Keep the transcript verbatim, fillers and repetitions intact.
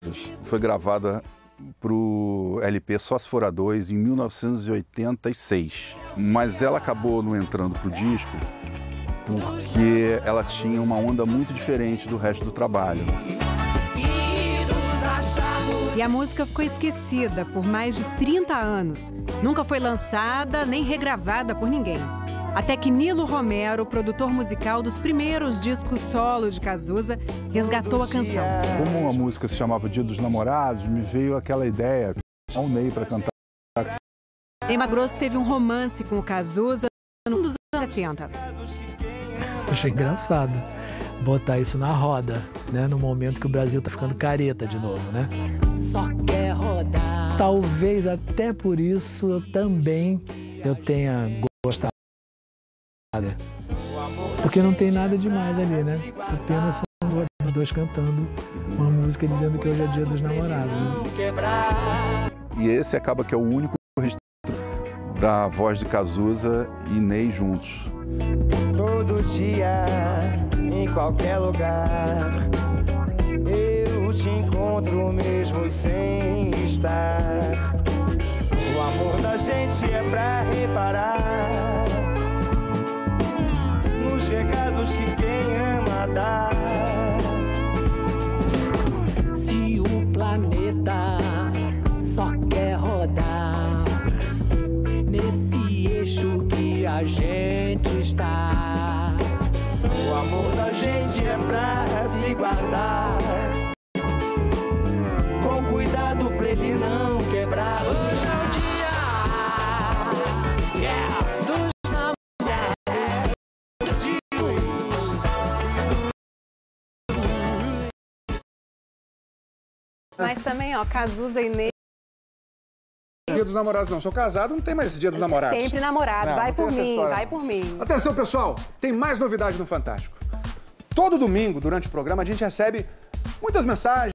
Foi gravada para o L P Só Se For A Dois em mil novecentos e oitenta e seis. Mas ela acabou não entrando para o disco porque ela tinha uma onda muito diferente do resto do trabalho. E a música ficou esquecida por mais de trinta anos. Nunca foi lançada nem regravada por ninguém. Até que Nilo Romero, produtor musical dos primeiros discos solo de Cazuza, resgatou a canção. Como a música se chamava Dia dos Namorados, me veio aquela ideia, ao Ney para cantar. Ney Matogrosso teve um romance com o Cazuza nos anos setenta. Achei engraçado botar isso na roda, né? No momento que o Brasil tá ficando careta de novo, né? Só quer rodar. Talvez até por isso eu também eu tenha gostado. Porque não tem nada demais ali, né? Apenas são os dois cantando uma música dizendo que hoje é Dia dos Namorados, né? E esse acaba que é o único registro da voz de Cazuza e Ney juntos. Todo dia, em qualquer lugar, eu te encontro mesmo sem estar. O amor da gente é pra reparar nos recados que quem ama dá. Se o planeta só quer rodar nesse eixo que a gente está, o amor da gente é pra se guardar, com cuidado pra ele não quebrar. Hoje é o dia, yeah, dos namorados. Mas também, ó, Cazuza e Ney. Dia dos Namorados não. Sou casado, não tem mais esse Dia dos Namorados. Sempre namorado. Não, vai não tem por essa mim, história, vai não. por mim. Atenção, pessoal, tem mais novidade no Fantástico. Todo domingo, durante o programa, a gente recebe muitas mensagens.